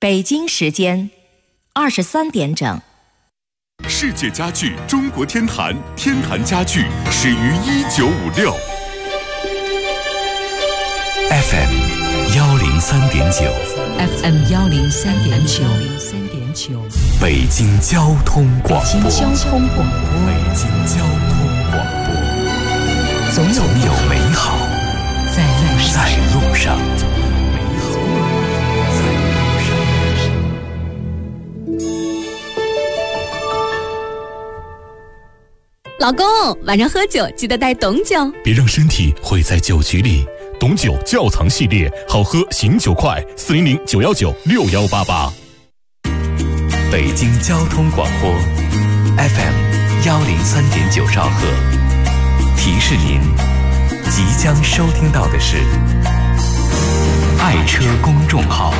北京时间23点整。 世界家具中国天坛，天坛家具始于1956。 FM 103.9，FM 103.9， 北京交通广播， 北京交通广播， 北京交通广播，总有美好在路上。 老公，晚上喝酒记得带董酒， 别让身体毁在酒局里。董酒窖藏系列，好喝醒酒快，400-919-6188。 北京交通广播 FM 103.9兆赫，提示您即将收听到的是爱车公众号。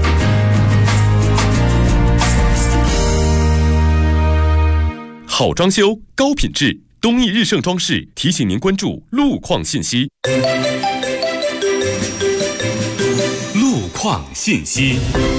好装修，高品质，东义日盛装饰提醒您关注路况信息。路况信息。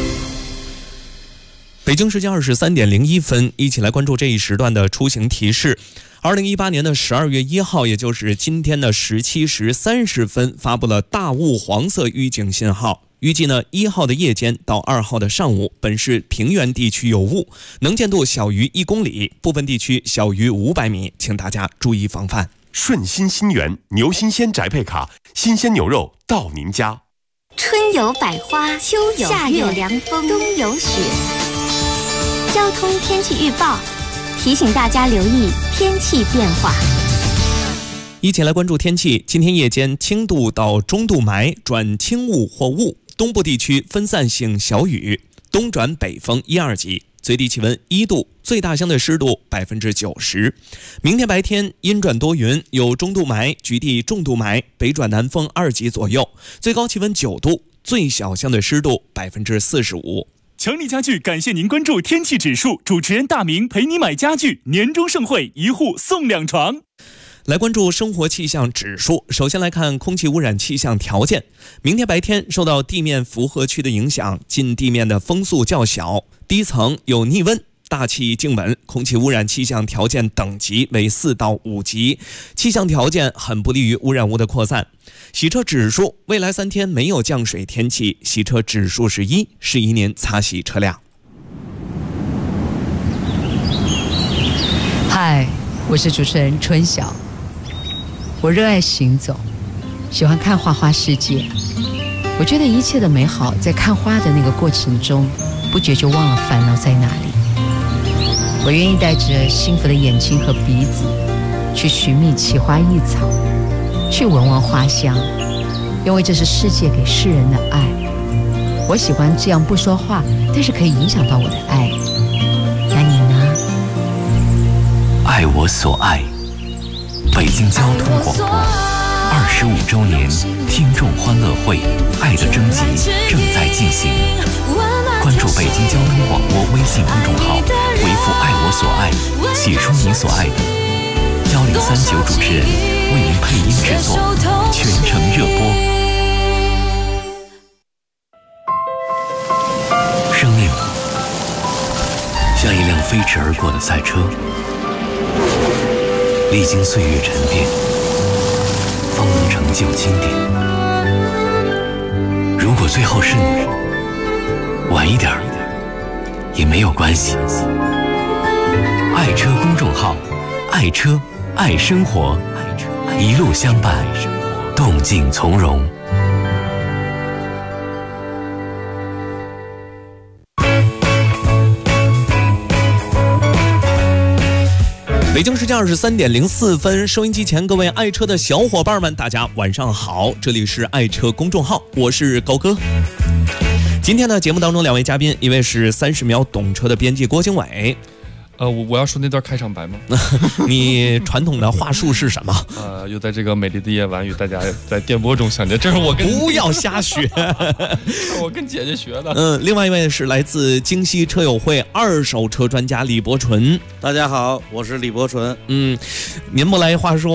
北京时间23点01分，一起来关注这一时段的出行提示。2018年的12月1号，也就是今天的17时30分，发布了大雾黄色预警信号。预计呢，1号的夜间到2号的上午，本市平原地区有雾，能见度小于1公里，部分地区小于500米，请大家注意防范。 顺心新源牛新鲜宅配卡，新鲜牛肉到您家。 春有百花，秋有夏有凉风，冬有雪。交通天气预报提醒大家留意天气变化。 一起来关注天气。今天夜间轻度到中度霾转轻雾或雾，东部地区分散性小雨，东转北风1、2级，最低气温1度，最大相对湿度90%。明天白天阴转多云，有中度霾，局地重度霾，北转南风2级左右，最高气温9度，最小相对湿度45%。 强力家具感谢您关注天气指数，主持人大明陪你买家具，年终盛会，1户送2床。 来关注生活气象指数。首先来看空气污染气象条件。明天白天受到地面辐合区的影响，近地面的风速较小，低层有逆温，大气静稳，空气污染气象条件等级为4到5级，气象条件很不利于污染物的扩散。洗车指数，未来3天没有降水天气，洗车指数是1，适宜您擦洗车辆。 嗨，我是主持人春晓。我热爱行走，喜欢看花花世界。我觉得一切的美好在看花的那个过程中，不觉就忘了烦恼在哪里。我愿意带着幸福的眼睛和鼻子，去寻觅奇花异草，去闻闻花香，因为这是世界给世人的爱。我喜欢这样不说话，但是可以影响到我的爱。那你呢？ 爱我所爱。北京交通广播25周年听众欢乐会爱的征集正在进行，关注北京交通广播微信公众号，回复爱我所爱，写出你所爱的，1039主持人为您配音制作，全程热播。生命像一辆飞驰而过的赛车，历经岁月沉淀，方能成就经典。如果最后是你，晚一点也没有关系。爱车公众号，爱车爱生活，一路相伴，动静从容。 北京时间23点04分，收音机前各位爱车的小伙伴们，大家晚上好，这里是爱车公众号，我是高哥。今天呢，节目当中2位嘉宾，一位是30秒懂车的编辑郭经纬。 我要说那段开场白吗？ 你传统的话术是什么？ 又在这个美丽的夜晚与大家在电波中相见，这是我跟不要瞎学， 我跟姐姐学的。 另外一位是来自京西车友会二手车专家李伯纯。 大家好，我是李伯纯。 您不来话说。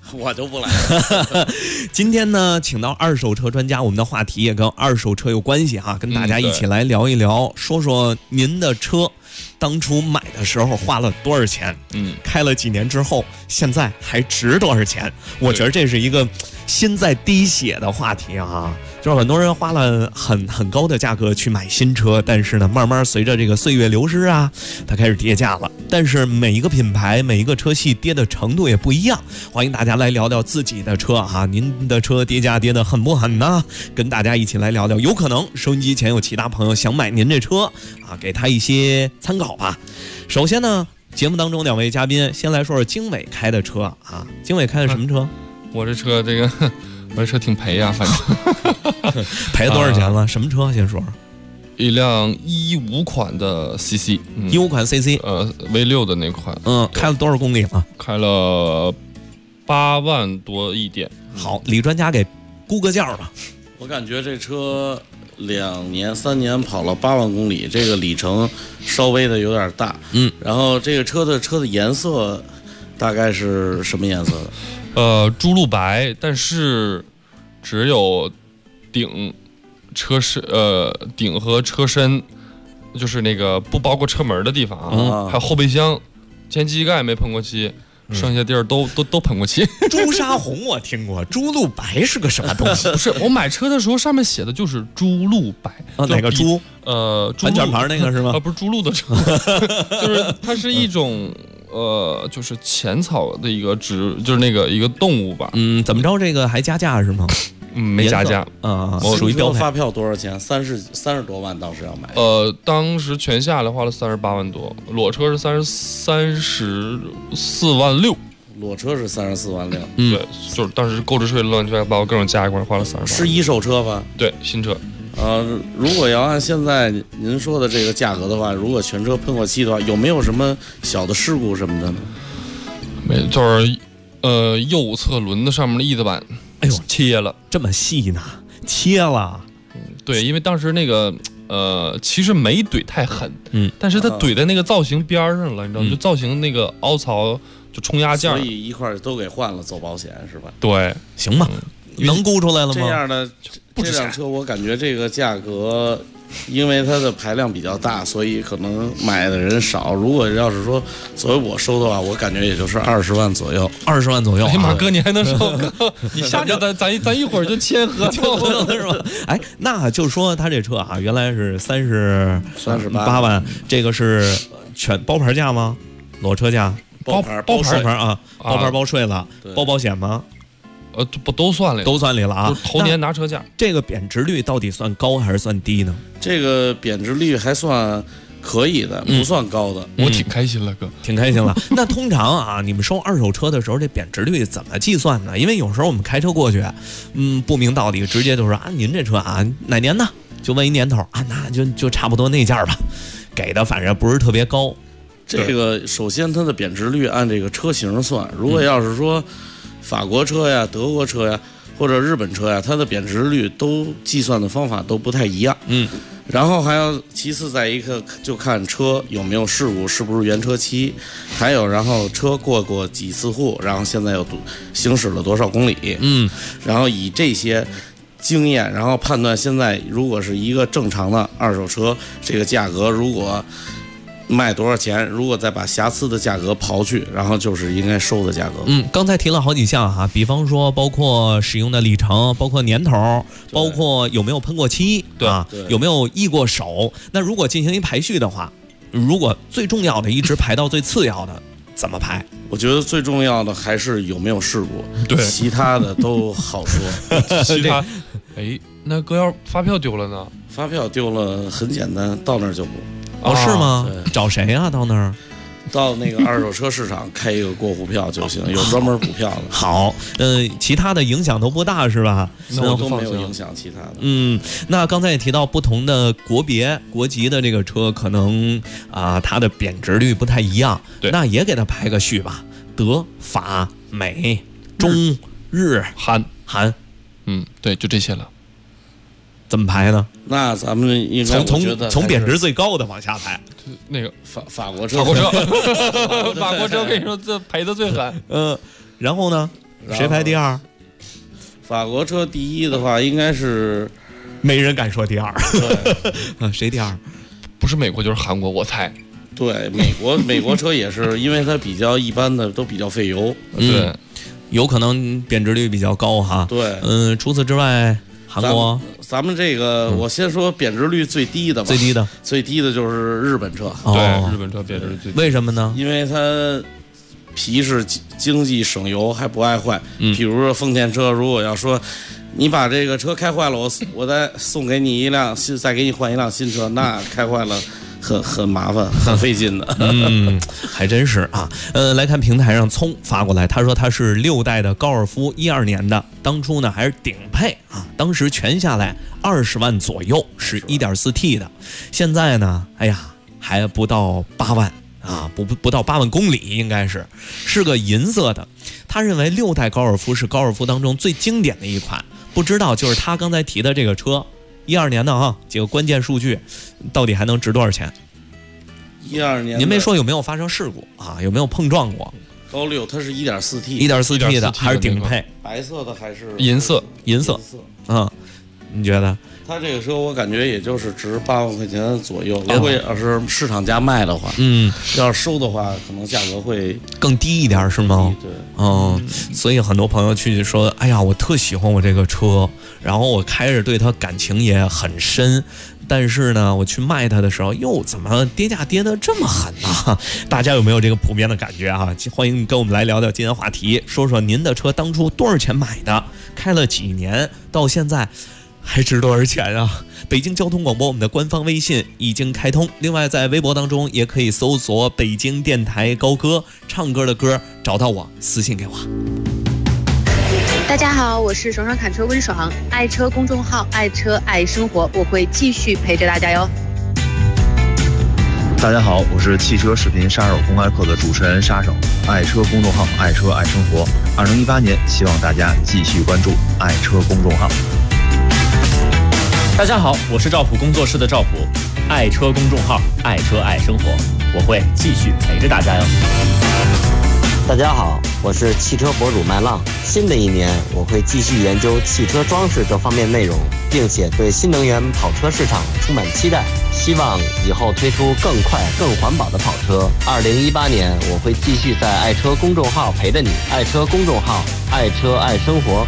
我就不来了。 今天呢，请到二手车专家，我们的话题也跟二手车有关系哈，跟大家一起来聊一聊，说说您的车当初买的时候花了多少钱？开了几年之后，现在还值多少钱？我觉得这是一个心在滴血的话题啊。就是很多人花了很高的价格去买新车，但是呢，慢慢随着这个岁月流失啊，它开始跌价了。但是每一个品牌、每一个车系跌的程度也不一样。欢迎大家来聊聊自己的车啊，您的车跌价跌得狠不狠呢？跟大家一起来聊聊。有可能收音机前有其他朋友想买您这车啊，给他一些参考吧。首先呢，节目当中两位嘉宾先来说说经纬开的车啊。经纬开的什么车？ 我这车我这车挺赔啊，反正赔了多少钱了？什么车？先说。 一辆15款的 CC，15 款 CC， V6的那款。 开了多少公里了？ 开了8万多一点。 好，李专家给估个价吧。 我感觉这车2年3年跑了8万公里，这个里程稍微的有点大。然后这个车的颜色大概是什么颜色的？ 朱鹭白，但是只有顶和车身，就是那个不包括车门的地方啊，还有后备箱、前机盖没喷过漆，剩下地儿都喷过漆。 朱砂红我听过，朱鹭白是个什么东西？ 不是，我买车的时候上面写的就是朱鹭白。 哪个猪？ 反转牌那个是吗？ 不是猪鹿的猪，就是它是一种就是浅草的一个就是那个一个动物吧。 怎么着？这个还加价是吗？ 没加价属于标配。 发票多少钱？30多万当时要买。 当时全下来花了38万多，裸车是34万6。 裸车是34万6。 对，就是当时购置税乱七八糟各种加一块花了38万。 是一手车吧？ 对，新车。 如果要按现在您说的这个价格的话，如果全车喷过漆的话，有没有什么小的事故什么的呢？ 没，就是右侧轮子上面的翼子板， 哎呦， 切了， 这么细呢？切了。 对，因为当时那个其实没怼太狠，但是它怼在那个造型边上了，你知道吗？就造型那个凹槽就冲压件， 所以一块都给换了，走保险是吧？ 对， 行吧，能估出来了吗？ 这样的这辆车，我感觉这个价格，因为它的排量比较大，所以可能买的人少。如果要是说作为我收的话，我感觉也就是20万左右。 20万左右。 哎呀妈哥，你还能收？你下着咱一会儿就签合同了是吧？ 哎，那就说他这车啊，原来是38万，这个是全包牌价吗？裸车价？ 包牌啊，包牌包税了，包保险吗？ 不都算了， 都算里了啊！ 头年拿车价， 这个贬值率到底算高还是算低呢？ 这个贬值率还算可以的，不算高的。 我挺开心了，哥， 挺开心了。那通常啊，你们收二手车的时候，这贬值率怎么计算呢？因为有时候我们开车过去，不明道理，直接就说啊，您这车啊哪年的？就问一年头啊，那就差不多那价吧，给的反正不是特别高。 这个首先它的贬值率按这个车型算，如果要是说法国车呀、德国车呀或者日本车呀，它的贬值率都计算的方法都不太一样。然后还要其次再一个就看车有没有事故，是不是原车漆，还有然后车过几次户，然后现在又行驶了多少公里。然后以这些经验，然后判断现在如果是一个正常的二手车，这个价格如果卖多少钱，如果再把瑕疵的价格刨去，然后就是应该收的价格。 刚才提了好几项哈，比方说包括使用的里程，包括年头，包括有没有喷过漆，有没有易过手。那如果进行一排序的话，如果最重要的一直排到最次要的，怎么排？ 我觉得最重要的还是有没有事故， 对， 其他的都好说。 其他，那哥要发票丢了呢？ 发票丢了很简单，到那儿就补。 是吗？找谁啊？到那儿？ 到那个二手车市场开一个过户票就行，有专门补票的。 好，其他的影响都不大是吧？ 那我都没有影响其他的。 那刚才也提到不同的国别、国籍的这个车，可能它的贬值率不太一样。 对， 那也给它排个序吧。德、法、美、中、日、韩。 对，就这些了。 怎么排呢？ 那咱们应该从贬值最高的往下排。 那个法国车， 法国车，我跟你说这赔的最狠。 然后呢？ 谁排第二？ 法国车第一的话，应该是没人敢说第二。对，谁第二？ 不是美国就是韩国，我猜。 对，美国车也是，因为它比较一般的都比较费油。 对， 有可能贬值率比较高哈。 对， 除此之外，韩国。 咱们这个，我先说贬值率最低的吧。最低的就是日本车。 对，日本车贬值率最低。 为什么呢？ 因为它皮实、经济、省油，还不爱坏。比如说丰田车，如果要说你把这个车开坏了，我再送给你一辆新，再给你换一辆新车，那开坏了很麻烦，很费劲的。 还真是啊。来看平台上聪发过来，他说他是6代的高尔夫，12年的，当初呢还是顶配啊，当时全下来20万左右，是 1.4T 的，现在呢，哎呀，还不到8万啊，不到8万公里，应该是个银色的。他认为6代高尔夫是高尔夫当中最经典的一款，不知道就是他刚才提的这个车。12年的啊，几个关键数据，到底还能值多少钱 ？12年， 您没说有没有发生事故啊？有没有碰撞过？ 高6它是 1.4T 的，还是顶配？ 白色的还是银色？ 啊，你觉得？ 它这个车我感觉也就是值8万块钱左右。如果要是市场价卖的话，要是收的话，可能价格会更低一点，是吗？ 对， 所以很多朋友去说，哎呀，我特喜欢我这个车，然后我开着对它感情也很深，但是呢，我去卖它的时候，哟，怎么跌价跌得这么狠呢？大家有没有这个普遍的感觉啊？欢迎跟我们来聊聊今天话题，说说您的车当初多少钱买的，开了几年，到现在还值多少钱啊？北京交通广播我们的官方微信已经开通，另外在微博当中也可以搜索北京电台高歌，唱歌的歌，找到我私信给我。 大家好，我是爽爽侃车温爽，爱车公众号爱车爱生活，我会继续陪着大家哟。 大家好，我是汽车视频杀手公开课的主持人杀手，爱车公众号爱车爱生活。2018年，希望大家继续关注爱车公众号。 大家好，我是赵普工作室的赵普，爱车公众号爱车爱生活，我会继续陪着大家哟。 大家好，我是汽车博主麦浪。新的一年，我会继续研究汽车装饰这方面内容，并且对新能源跑车市场充满期待，希望以后推出更快、更环保的跑车。2018年，我会继续在爱车公众号陪着你，爱车公众号，爱车爱生活。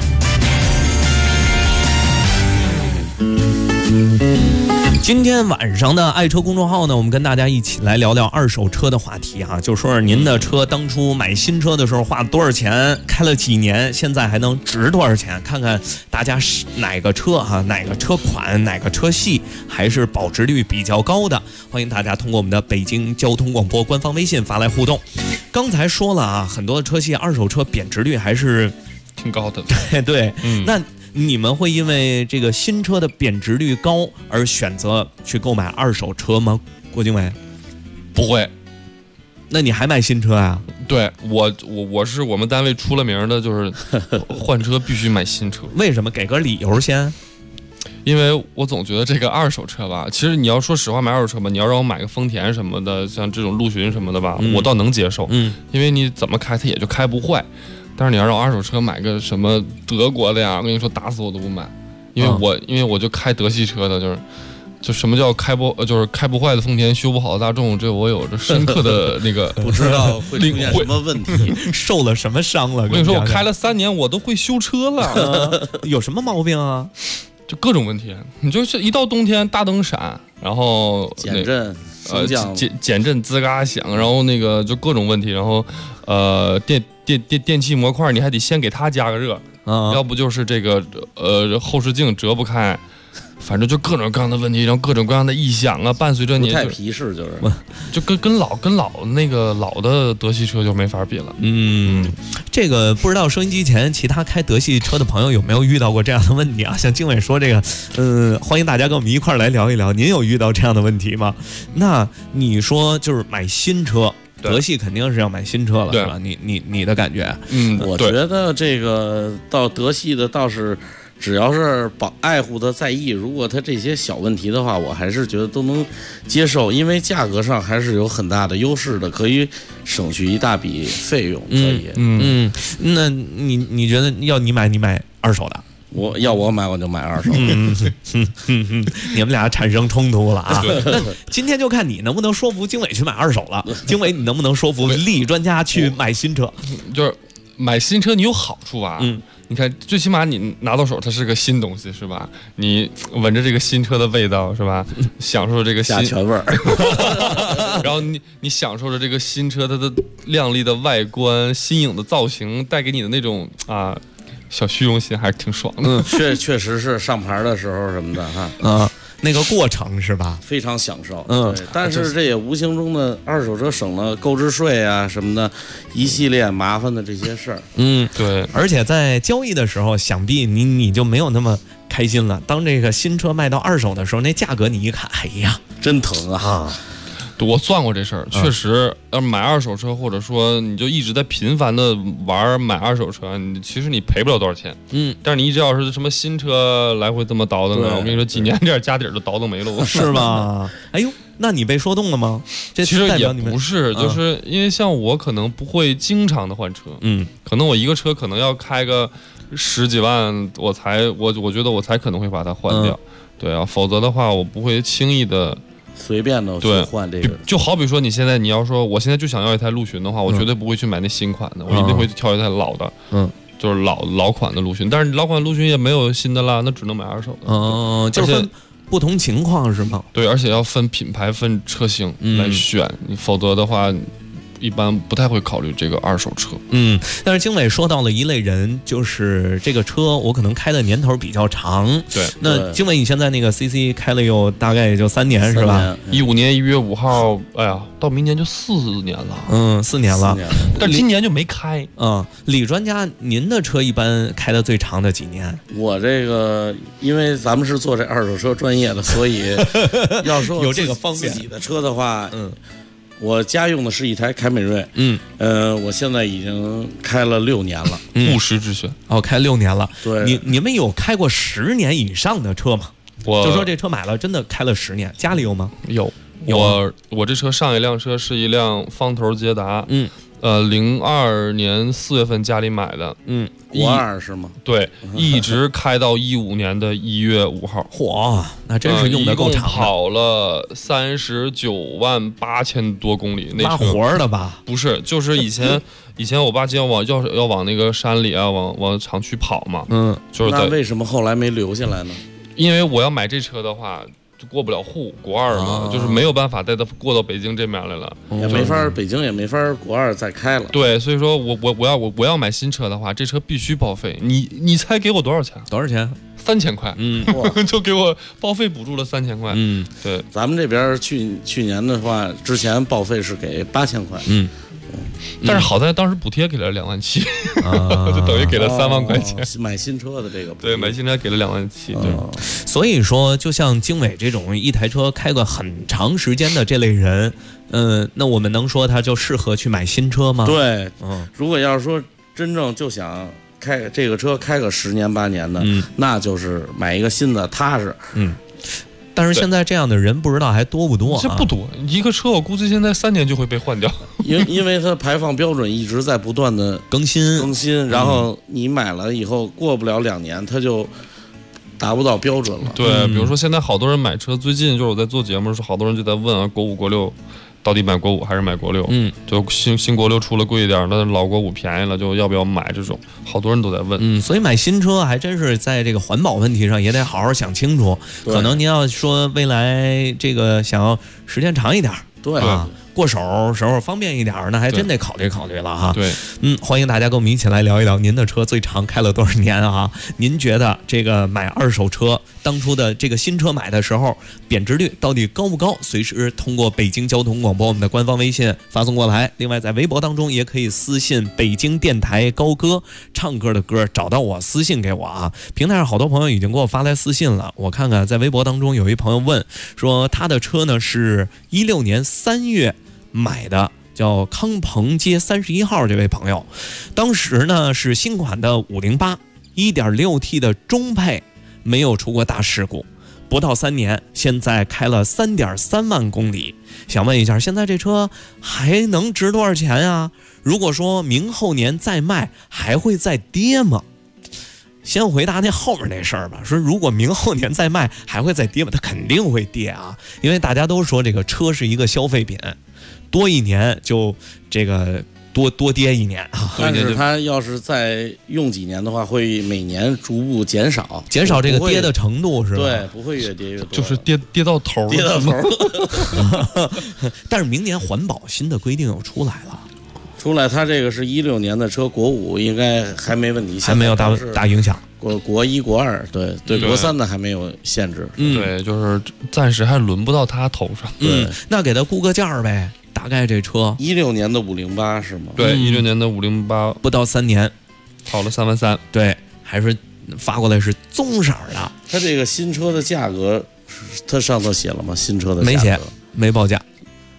今天晚上的爱车公众号呢，我们跟大家一起来聊聊二手车的话题啊，就说是您的车当初买新车的时候花了多少钱，开了几年，现在还能值多少钱？看看大家是哪个车啊，哪个车款，哪个车系还是保值率比较高的？欢迎大家通过我们的北京交通广播官方微信发来互动。刚才说了啊，很多的车系二手车贬值率还是挺高的。 对，那你们会因为这个新车的贬值率高而选择去购买二手车吗？郭经纬， 不会。 那你还买新车啊？ 对，我是我们单位出了名的，就是换车必须买新车。 为什么？给个理由先。 因为我总觉得这个二手车吧，其实你要说实话买二手车吧，你要让我买个丰田什么的，像这种陆巡什么的吧，我倒能接受。因为你怎么开它也就开不坏。但是你要让我二手车买个什么德国的呀，我跟你说打死我都不买，因为我就开德系车的，就什么叫就是开不坏的丰田，修不好的大众，这我有着深刻的那个不知道会出现什么问题， 受了什么伤了？ 我跟你说，我开了3年，我都会修车了。 有什么毛病啊？ 就各种问题，你就是一到冬天大灯闪，然后减震减震吱嘎响，然后那个就各种问题，然后电气模块你还得先给它加个热，要不就是这个后视镜折不开，反正就各种各样的问题，然后各种各样的异响啊，伴随着你不太皮实， 就跟老那个老的德系车就没法比了。 这个不知道收音机前其他开德系车的朋友有没有遇到过这样的问题啊？像经纬说这个，欢迎大家跟我们一块儿来聊一聊，您有遇到这样的问题吗？那你说就是买新车。德系肯定是要买新车了，是吧？你的感觉？ 我觉得这个到德系的倒是只要是爱护的在意，如果它这些小问题的话，我还是觉得都能接受，因为价格上还是有很大的优势的，可以省去一大笔费用。可以， 那你觉得要你买二手的？ 我买我就买二手。 你们俩产生冲突了啊！那今天就看你能不能说服经纬去买二手了。经纬，你能不能说服利益专家去买新车？ 就是买新车你有好处啊。你看，最起码你拿到手，它是个新东西，是吧？你闻着这个新车的味道，是吧？享受这个甲醛味儿， 然后你享受着这个新车它的亮丽的外观、新颖的造型带给你的那种小虚荣心，还是挺爽的。 确实是上牌的时候什么的哈。 那个过程是吧？ 非常享受。对，但是这也无形中的二手车省了购置税啊什么的，一系列麻烦的这些事儿。 对。 而且在交易的时候，想必你就没有那么开心了。当这个新车卖到二手的时候，那价格你一看，哎呀， 真疼啊！ 我算过这事儿，确实，要买二手车，或者说你就一直在频繁的买二手车，其实你赔不了多少钱。但是你一直要是什么新车来回这么倒腾呢，我跟你说，几年这点家底儿就倒腾没了， 是吧？哎呦，那你被说动了吗？这其实也不是，就是因为像我可能不会经常的换车，可能我一个车可能要开个10几万，我觉得我才可能会把它换掉。对啊，否则的话我不会轻易的。 随便的去换这个， 就好比说你要说我现在就想要一台陆巡的话，我绝对不会去买那新款的，我一定会挑一台老的，就是老款的陆巡。但是老款陆巡也没有新的啦，那只能买二手的。 就是分不同情况是吗？ 对，而且要分品牌、分车型来选，否则的话。一般不太会考虑这个二手车。 但是经纬说到了一类人，就是这个车我可能开的年头比较长。 对， 那经纬你现在那个 CC 开了有大概也就3年是吧 ？15年1月5号，哎呀，到明年就4年了。 4年了， 但今年就没开。 李专家，您的车一般开的最长的几年？ 我这个，因为咱们是做这二手车专业的，所以要说有这个方便自己的车的话，我家用的是一台凯美瑞，我现在已经开了6年了， 务实之选。 开6年了。 对， 你们有开过10年以上的车吗？就说这车买了真的开了10年，家里有吗？ 有。我这车上一辆车是一辆方头捷达，02年4月份家里买的， 国2是吗？ 对，一直开到15年的1月5号。 嚯，那真是用得够长的。 跑了39万8千多公里，那拉活的吧？ 不是，就是以前我爸要往那个山里啊，往厂区跑嘛。就是那为什么后来没留下来呢？ 因为我要买这车的话。就过不了户，国2嘛，就是没有办法带它过到北京这面来了， 也没法北京也没法国2再开了。 对，所以说我要买新车的话，这车必须报废。你猜给我多少钱？ 多少钱 ？3000块。就给我报废补助了3000块。对， 咱们这边去年的话，之前报废是给8000块。 但是好在当时补贴给了27000，就等于给了3万块钱。 买新车的这个， 对，买新车给了27000。对， 所以说，就像经纬这种一台车开个很长时间的这类人，那我们能说他就适合去买新车吗？ 对，如果要是说真正就想开这个车开个10年8年的，那就是买一个新的踏实。 但是现在这样的人不知道还多不多？ 这不多，一个车我估计现在3年就会被换掉， 因为它排放标准一直在不断的更新， 然后你买了以后过不了2年，它就达不到标准了。 对，比如说现在好多人买车，最近就是我在做节目的时候，好多人就在问啊，国5国6到底买国5还是买国6？就新国6出了贵一点，那老国5便宜了，就要不要买？这种好多人都在问。 所以买新车还真是在这个环保问题上也得好好想清楚。可能您要说未来这个想要时间长一点， 对过手时候方便一点，那还真得考虑考虑了哈。 对， 欢迎大家跟我们一起来聊一聊您的车最长开了多少年啊？您觉得这个买二手车当初的这个新车买的时候贬值率到底高不高？随时通过北京交通广播我们的官方微信发送过来。另外在微博当中也可以私信北京电台高歌，唱歌的歌，找到我私信给我啊。平台上好多朋友已经给我发来私信了，我看看在微博当中有一朋友问说他的车呢是16年3月买的，叫康鹏街31号这位朋友，当时呢是新款的508， 1.6T 的中配，没有出过大事故，不到3年，现在开了3.3万公里。想问一下，现在这车还能值多少钱啊？如果说明后年再卖，还会再跌吗？先回答那后面那事儿吧。说如果明后年再卖，还会再跌吗？它肯定会跌啊，因为大家都说这个车是一个消费品，多1年就这个多跌1年啊。 但是它要是再用几年的话，会每年逐步减少这个跌的程度是吧？ 对，不会越跌越多， 就是跌到头了， 跌到头。 但是明年环保新的规定又出来了。 出来，它这个是16年的车，国5应该还没问题， 还没有大影响。 国1、国2，对，国3的还没有限制。 对，就是暂时还轮不到他头上。 对， 那给他估个价呗。大概这车 16年的508是吗？ 对，16年的508， 不到3年， 跑了3万3。 对，还是发过来是棕色的。 它这个新车的价格，它上头写了吗？新车的价格没写，没报价。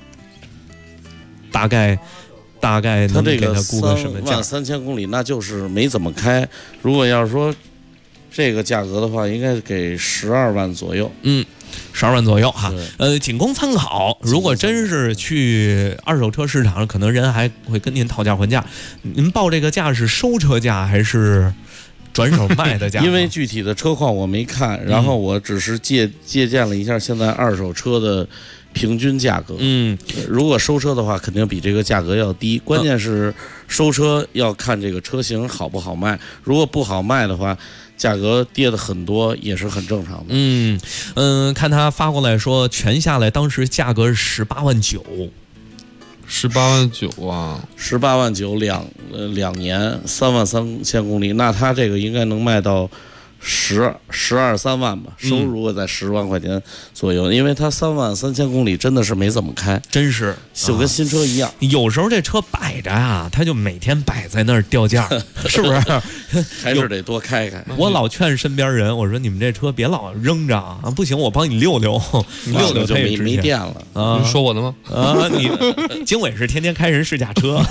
大概能给他估个什么价 ？3万3000公里，那就是没怎么开。如果要是说这个价格的话，应该给12万左右。 12万左右哈。仅供参考。如果真是去二手车市场上，可能人还会跟您讨价还价。您报这个价是收车价还是转手卖的价？ 因为具体的车况我没看，然后我只是借鉴了一下现在二手车的平均价格。如果收车的话，肯定比这个价格要低。关键是收车要看这个车型好不好卖，如果不好卖的话，价格跌的很多也是很正常的。 看他发过来说，全下来当时价格是18万9。 18万9啊 ！18万9两年3万3000公里，那他这个应该能卖到12、13万吧，收入如果在10万块钱左右，因为它3万3000公里真的是没怎么开， 真是就跟新车一样。 有时候这车摆着啊，它就每天摆在那儿掉价，是不是？ 还是得多开开。 我老劝身边人，我说你们这车别老扔着啊，不行我帮你溜溜，溜溜就没电了啊！你说我的吗？ 你经纬是天天开人试驾车。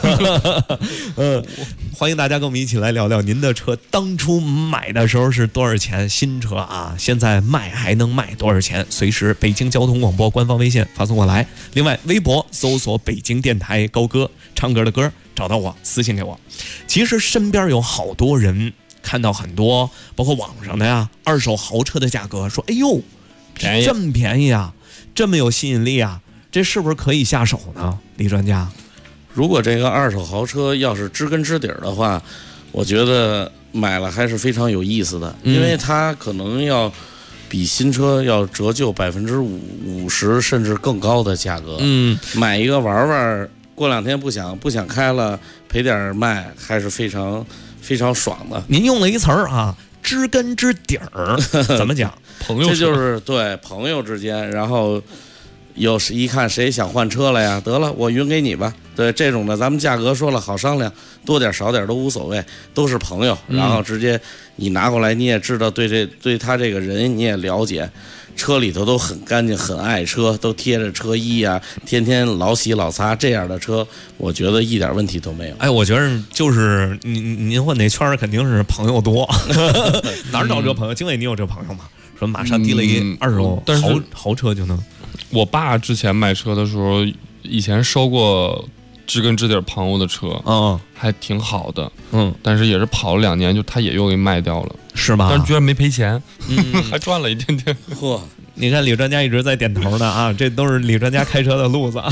欢迎大家跟我们一起来聊聊您的车当初买的时候是多少钱？新车啊，现在卖还能卖多少钱？随时北京交通广播官方微信发送过来。另外，微博搜索北京电台高歌，唱歌的歌，找到我私信给我。其实身边有好多人看到很多，包括网上的呀，二手豪车的价格，说哎呦，这么便宜啊，这么有吸引力啊，这是不是可以下手呢？李专家， 如果这个二手豪车要是知根知底的话，我觉得买了还是非常有意思的，因为它可能要比新车要折旧50%甚至更高的价格。买一个玩玩，过2天不想开了，赔点卖，还是非常非常爽的。 您用了一词儿啊，知根知底儿，怎么讲？ 朋友， 这就是对朋友之间，然后有时一看谁想换车了呀，得了，我匀给你吧。对，这种的咱们价格说了好商量，多点少点都无所谓，都是朋友。然后直接你拿过来，你也知道对他这个人你也了解，车里头都很干净，很爱车，都贴着车衣啊，天天老洗老擦，这样的车我觉得一点问题都没有。 哎，我觉得就是您混那圈肯定是朋友多，哪儿找这朋友？经纬，你有这朋友吗？说马上提了一二手豪车就能。 我爸之前买车的时候，以前收过知根知底朋友的车，还挺好的，但是也是跑了2年，就他也又给卖掉了， 是吧？ 但是居然没赔钱，还赚了一点点。 嚯！ 你看李专家一直在点头呢啊，这都是李专家开车的路子啊。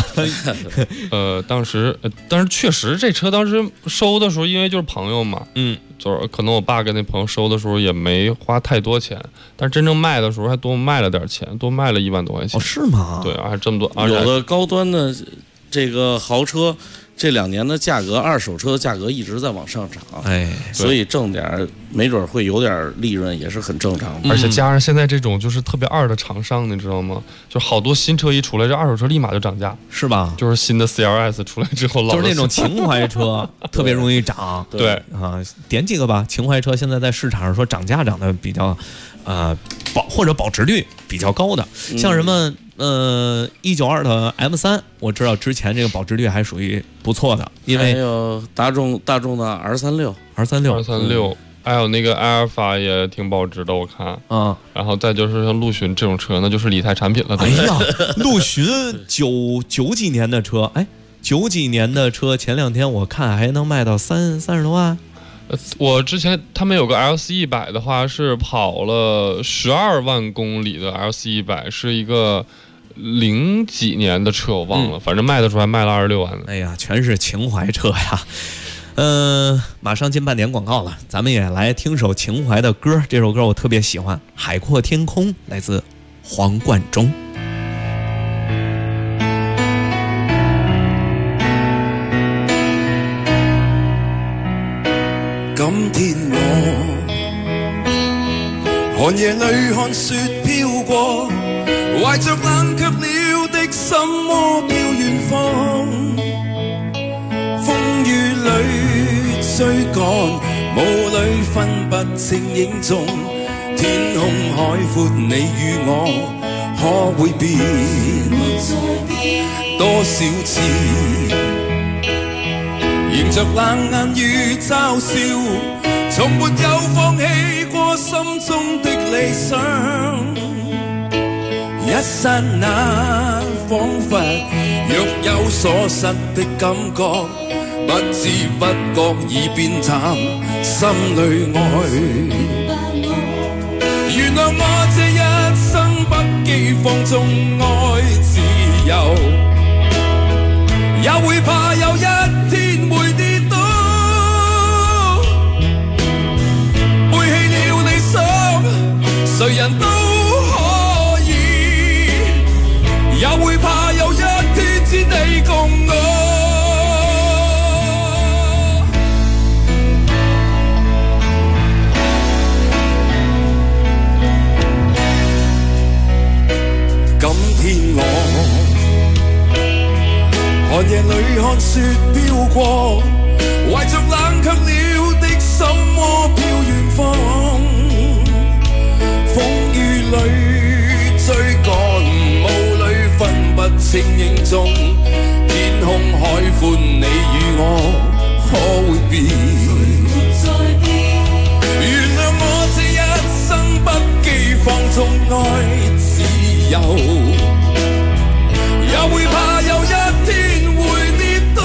但是确实这车当时收的时候，因为就是朋友嘛，就是可能我爸跟那朋友收的时候也没花太多钱，但是真正卖的时候还多卖了点钱，多卖了1万多块钱。 哦，是吗？ 对啊，还这么多。 有的高端的这个豪车，这2年的价格，二手车的价格一直在往上涨，所以挣点没准会有点利润，也是很正常的。 而且加上现在这种就是特别二的厂商，你知道吗？就好多新车一出来，这二手车立马就涨价， 是吧？ 就是新的 CLS 出来之后， 就是那种情怀车特别容易涨。 对啊，点几个吧。情怀车现在在市场上说涨价涨得比较，保值率比较高的，像什么192的 M3，我知道之前这个保值率还属于不错的，因为还有大众的 R36， 还有那个埃尔法也挺保值的，我看。然后再就是像陆巡这种车，那就是理财产品了。 哎呀，陆巡九几年的车，哎，90几年的车，前2天我看还能卖到30多万。 我之前他们有个 LC100的话是跑了12万公里的 LC100，是一个00几年的车，我忘了，反正卖的时候还卖了26万呢。 哎呀，全是情怀车呀。马上进半点广告了，咱们也来听首情怀的歌。这首歌我特别喜欢，《海阔天空》，来自黄贯中。 今天我寒夜里看雪飘过，怀着冷却了的心窩飄遠方，風雨裏追趕，霧裏分不清影蹤，天空海闊，你與我可會變？多少次迎着冷眼與嘲笑，從沒有放棄過心中的理想。一剎那彷彿若有所失的感覺，不知不覺已變淡心裏愛。原諒我這一生不羈放縱愛自由，也會怕有一天會跌倒，背棄了理想，誰人都可以，也會怕有一天只你共我。今天我寒夜裏看雪飄過，懷着冷卻了的心窩飄遠方，風雨裏追趕，霧裏分不清影蹤，天空海闊，你與我可會變？原諒我這一生不羈放縱愛自由，也會怕有一天會跌倒，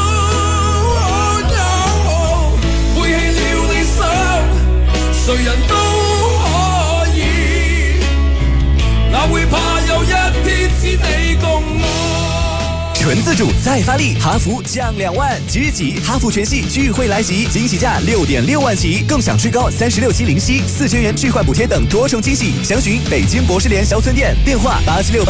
背棄了理想，誰人都可以，哪會怕有一天只你共我。 纯自主再发力，哈弗降2万，即日起哈弗全系聚会来袭，惊喜价6.6万起，更享最高36期零息、4000元置换补贴等多重惊喜。详询北京博士联小村店，电话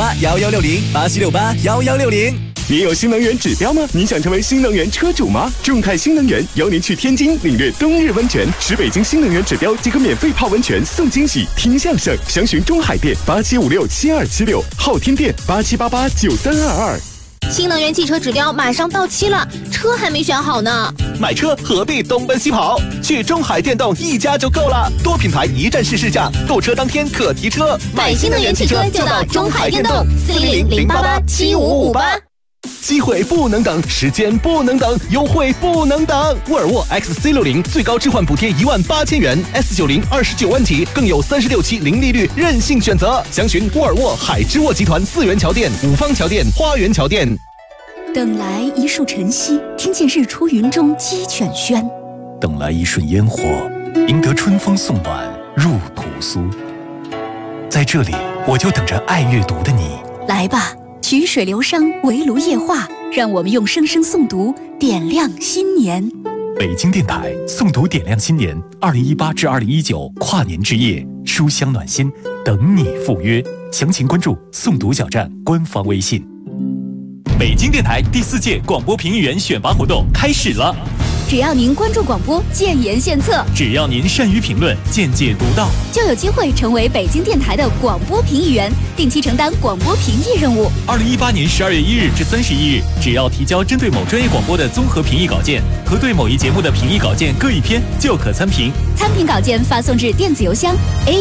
87681160，87681160。 你有新能源指标吗？你想成为新能源车主吗？众泰新能源邀您去天津领略冬日温泉，使北京新能源指标即可免费泡温泉送惊喜，听相声。详询中海店87567276，昊天店87889322。 新能源汽车指标马上到期了，车还没选好呢。 买车何必东奔西跑？去中海电动一家就够了，多品牌一站式试驾，购车当天可提车。 买新能源汽车就到中海电动，400-088-7558。 机会不能等，时间不能等，优惠不能等。沃尔沃 XC60 最高置换补贴18000元 ，S90 29万起，更有36期零利率任性选择。详询沃尔沃海之沃集团4元桥店、五方桥店、花园桥店。 等来一束晨曦，听见日出云中鸡犬喧； 等来一瞬烟火，赢得春风送暖入屠苏。在这里，我就等着爱阅读的你。 来吧，曲水流觞，围炉夜话，让我们用声声诵读点亮新年。 北京电台诵读点亮新年，2018至2019跨年之夜，书香暖心，等你赴约。详情关注诵读小站官方微信。北京电台第4届广播评议员选拔活动开始了。 只要您关注广播，建言献策； 只要您善于评论，见解独到， 就有机会成为北京电台的广播评议员，定期承担广播评议任务。 2018年12月1日至31日，只要提交针对某专业广播的综合评议稿件和对某一节目的评议稿件各1篇，就可参评。 参评稿件发送至电子邮箱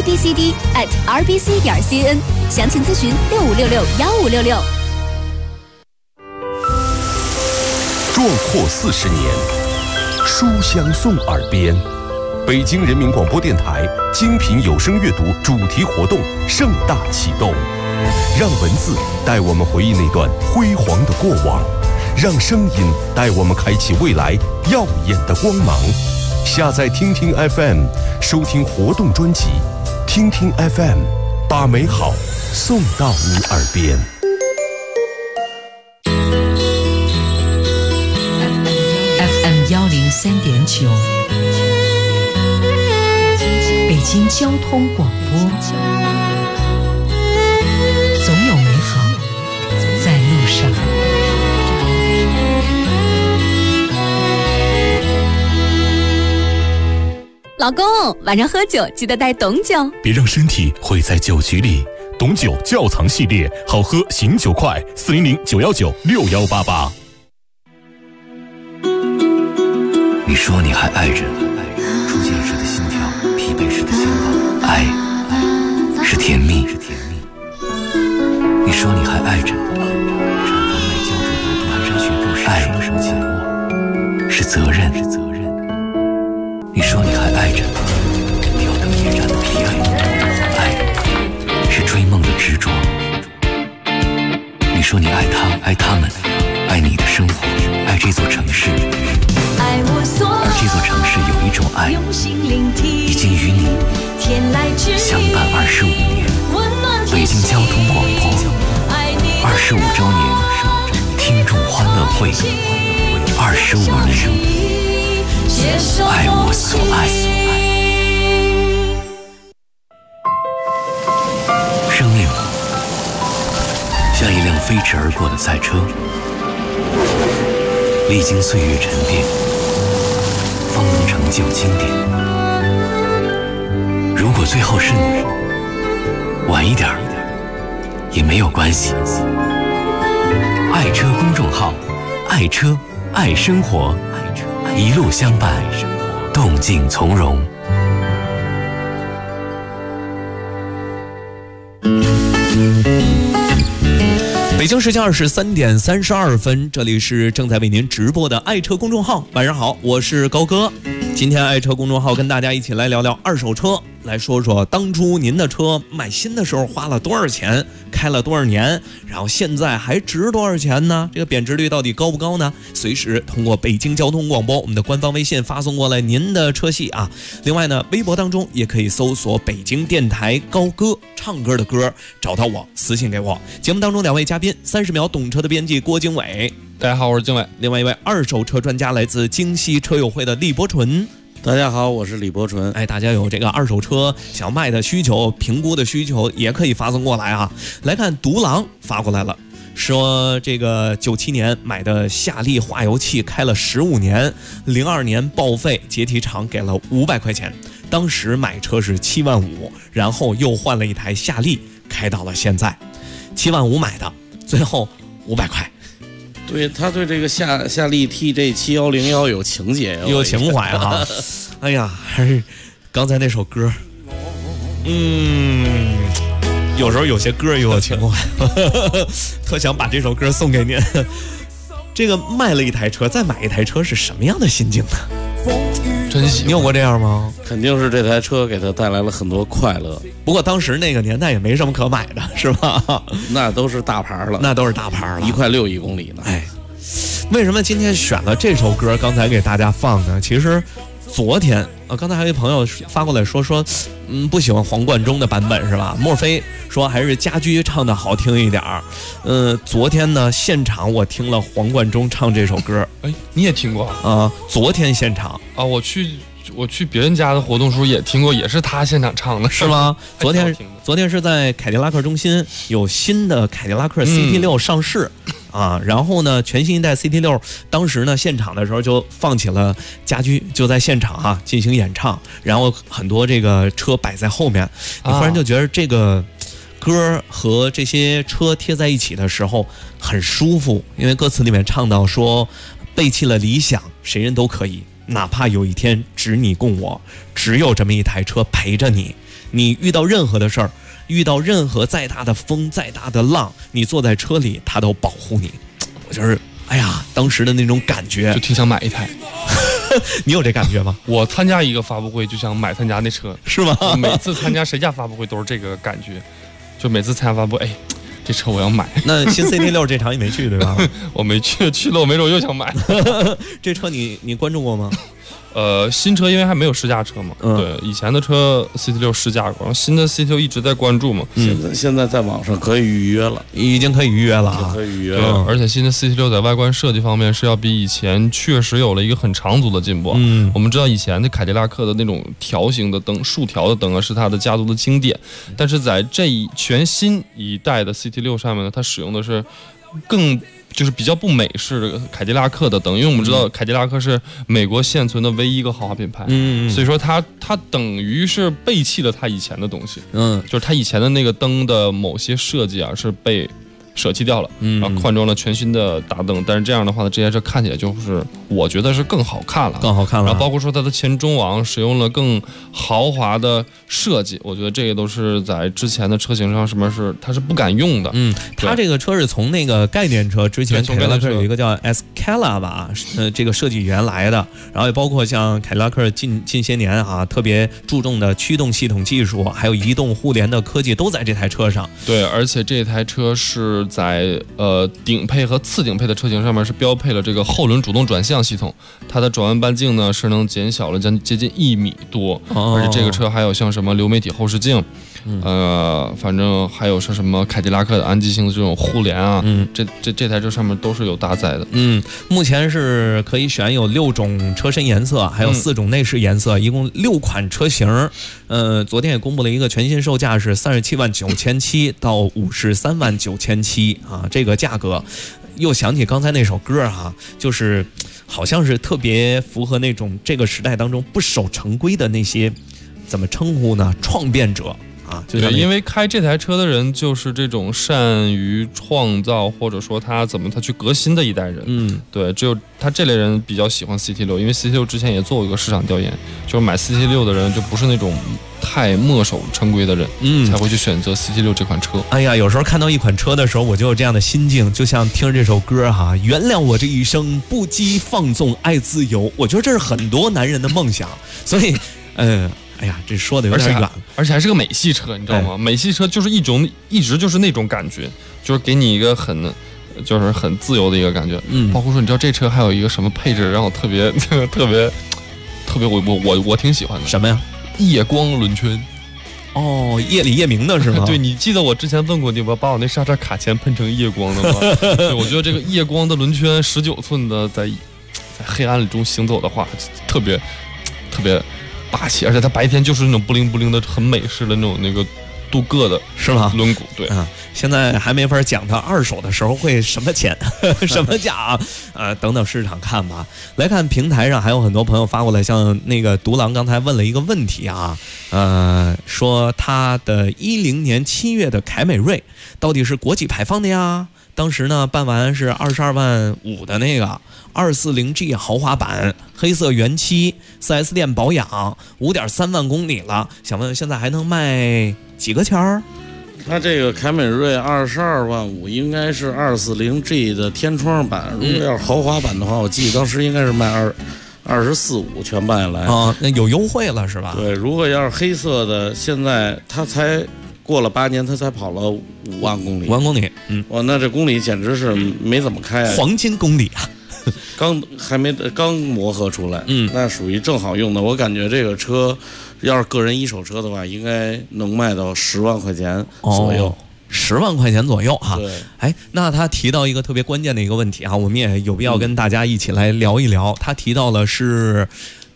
abcd@rbc.cn， 详情咨询65661566。 壮阔40年，书香送耳边， 北京人民广播电台精品有声阅读主题活动盛大启动，让文字带我们回忆那段辉煌的过往，让声音带我们开启未来耀眼的光芒。下载听听 FM， 收听活动专辑，听听 FM， 把美好送到你耳边。 FM103.9，北京交通广播，总有美好在路上。 老公，晚上喝酒记得带董酒， 别让身体毁在酒局里。董酒窖藏系列，好喝醒酒快，400-919-6188。 你说你还爱着，出现时的心跳，疲惫时的心跳，爱是甜蜜。你说你还爱着，产房外胶着毒蘆葚学步时双手紧握，是责任。你说你还爱着，挑灯夜战的疲惫，爱是追梦的执着。你说你爱他，爱他们，爱你的生活，爱这座城市。而这座城市有一种爱，已经与你相伴25年。北京交通广播25周年听众欢乐会，25年，爱我所爱。生命像一辆飞驰而过的赛车，历经岁月沉淀，方能成就经典。如果最后是你，晚一点也没有关系。爱车公众号，爱车爱生活，一路相伴，动静从容。 北京时间23:32，这里是正在为您直播的爱车公众号。晚上好，我是高哥。今天爱车公众号跟大家一起来聊聊二手车，来说说当初您的车买新的时候花了多少钱，开了多少年，然后现在还值多少钱呢？这个贬值率到底高不高呢？随时通过北京交通广播我们的官方微信发送过来您的车系啊。另外呢，微博当中也可以搜索北京电台高歌，唱歌的歌，找到我私信给我。节目当中两位嘉宾，30秒懂车的编辑郭经纬， 大家好，我是经纬。 另外一位二手车专家来自京西车友会的李伯纯， 大家好，我是李伯纯。 大家有这个二手车想卖的需求、评估的需求，也可以发送过来啊。来看独狼发过来了，说这个97年买的夏利化油器开了15年，02年报废，解体厂给了500块钱，当时买车是7万5，然后又换了一台夏利，开到了现在，7万5买的，最后500块。 对，他对这个夏利 TJ7101有情节， 有情怀哈。哎呀，还是刚才那首歌，有时候有些歌也有情怀，特想把这首歌送给您。这个卖了一台车再买一台车是什么样的心境呢？ 真喜， 你有过这样吗？ 肯定是这台车给他带来了很多快乐。 不过当时那个年代也没什么可买的，是吧？ 那都是大牌了， 那都是大牌了 ，1块6一公里呢。 为什么今天选了这首歌刚才给大家放呢？其实昨天刚才还有一朋友发过来说不喜欢黄贯中的版本是吧？莫非说还是家驹唱的好听一点儿？昨天呢现场我听了黄贯中唱这首歌。 你也听过啊？昨天现场啊，我去别人家的活动时候也听过，也是他现场唱的， 是吗？昨天是在凯迪拉克中心有新的凯迪拉克 CT6 上市。然后呢，全新一代 CT6， 当时呢现场的时候就放起了家驹，就在现场进行演唱，然后很多这个车摆在后面，你忽然就觉得这个歌和这些车贴在一起的时候很舒服，因为歌词里面唱到说，背弃了理想，谁人都可以，哪怕有一天只你共我，只有这么一台车陪着你，你遇到任何的事儿，遇到任何再大的风再大的浪，你坐在车里它都保护你。我就是当时的那种感觉， 就挺想买一台。 你有这感觉吗？ 我参加一个发布会就想买他家那车， 是吗？ 每次参加谁家发布会都是这个感觉，就每次参加发布会，哎，这车我要买。 那新 CT6 这场你没去对吧？ 我没去，去了我没准又想买。 这车你关注过吗？ 新车因为还没有试驾车嘛，对，以前的车 CT6 试驾过，然后新的 CT6 一直在关注嘛。 现在在网上可以预约了， 已经可以预约了啊， 可以预约了。 而且新的 CT6 在外观设计方面是要比以前确实有了一个很长足的进步。我们知道以前的凯迪拉克的那种条形的灯、竖条的灯啊，是它的家族的经典，但是在这全新一代的 CT6 上面呢，它使用的是就是比较不美式的凯迪拉克的灯，因为我们知道凯迪拉克是美国现存的唯一一个豪华品牌，所以说它等于是背弃了它以前的东西，就是它以前的那个灯的某些设计啊是被舍弃掉了，然后换装了全新的大灯，但是这样的话呢，这些车看起来就是我觉得是更好看了，然后包括说它的前中网使用了更豪华的设计，我觉得这个都是在之前的车型上它是不敢用的。 它这个车是从那个概念车之前凯迪拉克有一个叫 Escala 吧，这个设计语言来的，然后也包括像凯迪拉克近些年啊特别注重的驱动系统技术，还有移动互联的科技都在这台车上。 对，而且这台车是在顶配和次顶配的车型上面是标配了这个后轮主动转向系统，它的转弯半径呢是能减小了接近1米多，而且这个车还有像什么流媒体后视镜，反正还有说什么凯迪拉克的安吉星的这种互联啊，这台车上面都是有搭载的。 目前是可以选有6种车身颜色，还有4种内饰颜色，一共6款车型。昨天也公布了一个全新售价是37.97万到53.97万啊，这个价格又想起刚才那首歌哈，就是好像是特别符合那种这个时代当中不守成规的那些怎么称呼呢？创变者。 对，因为开这台车的人就是这种善于创造，或者说他去革新的一代人。对，只有他这类人比较喜欢 CT6， 因为 CT6 之前也做过一个市场调研，就是买 CT6 的人就不是那种太墨守成规的人，才会去选择 CT6 这款车。 哎呀，有时候看到一款车的时候，我就有这样的心境，就像听着这首歌哈，原谅我这一生不羁放纵爱自由，我觉得这是很多男人的梦想，所以哎呀，这说的有点远了， 而且还是个美系车，你知道吗？美系车就是一直就是那种感觉，就是给你一个很自由的一个感觉。包括说你知道这车还有一个什么配置让我特别我挺喜欢的。 什么呀？ 夜光轮圈。 哦，夜里夜明的是吗？ 对，你记得我之前问过你，我把我那刹车卡钳喷成夜光的吗？对，我觉得这个夜光的轮圈，19寸的在黑暗里中行走的话，特别霸气，而且它白天就是那种布灵布灵的很美式的那个镀铬的， 是吗？ 轮毂。对现在还没法讲它二手的时候会什么钱什么价啊，等等市场看吧。来看平台上还有很多朋友发过来，像那个独狼刚才问了一个问题啊，说他的10年7月的凯美瑞到底是国几排放的呀？当时呢办完是22.5万的那个240G 豪华版，黑色原漆，4S 店保养，5.3万公里了，想问现在还能卖几个钱儿？ 它这个凯美瑞22.5万应该是240G 的天窗版，如果要是豪华版的话，我记得当时应该是卖24.5全办下来啊，那有优惠了是吧？ 对，如果要是黑色的，现在它才过了8年，它才跑了5万公里。 5万公里， 哇，那这公里简直是没怎么开啊， 黄金公里啊！ 刚磨合出来，那属于正好用的。我感觉这个车要是个人一手车的话，应该能卖到10万块钱左右。 10万块钱左右哈。 对， 哎，那他提到一个特别关键的一个问题啊，我们也有必要跟大家一起来聊一聊。他提到了是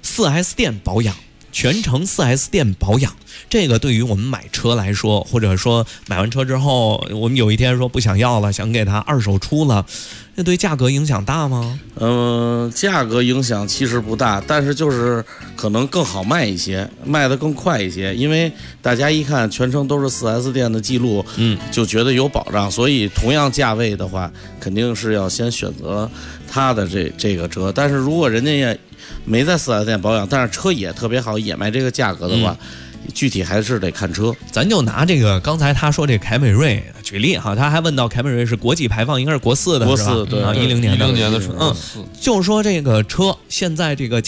4S 店保养，全程4S 店保养。这个对于我们买车来说，或者说买完车之后，我们有一天说不想要了，想给它二手出了，那对价格影响大吗？ 价格影响其实不大，但是就是可能更好卖一些，卖得更快一些，因为大家一看全程都是4S 店的记录，就觉得有保障，所以同样价位的话，肯定是要先选择它的这个车。但是如果人家也没在4S 店保养，但是车也特别好，也卖这个价格的话，具体还是得看车。 咱就拿这个刚才他说这凯美瑞举例哈，他还问到凯美瑞是国几排放，应该是国4的， 国4对啊，10年的车， 就是说这个车现在这个价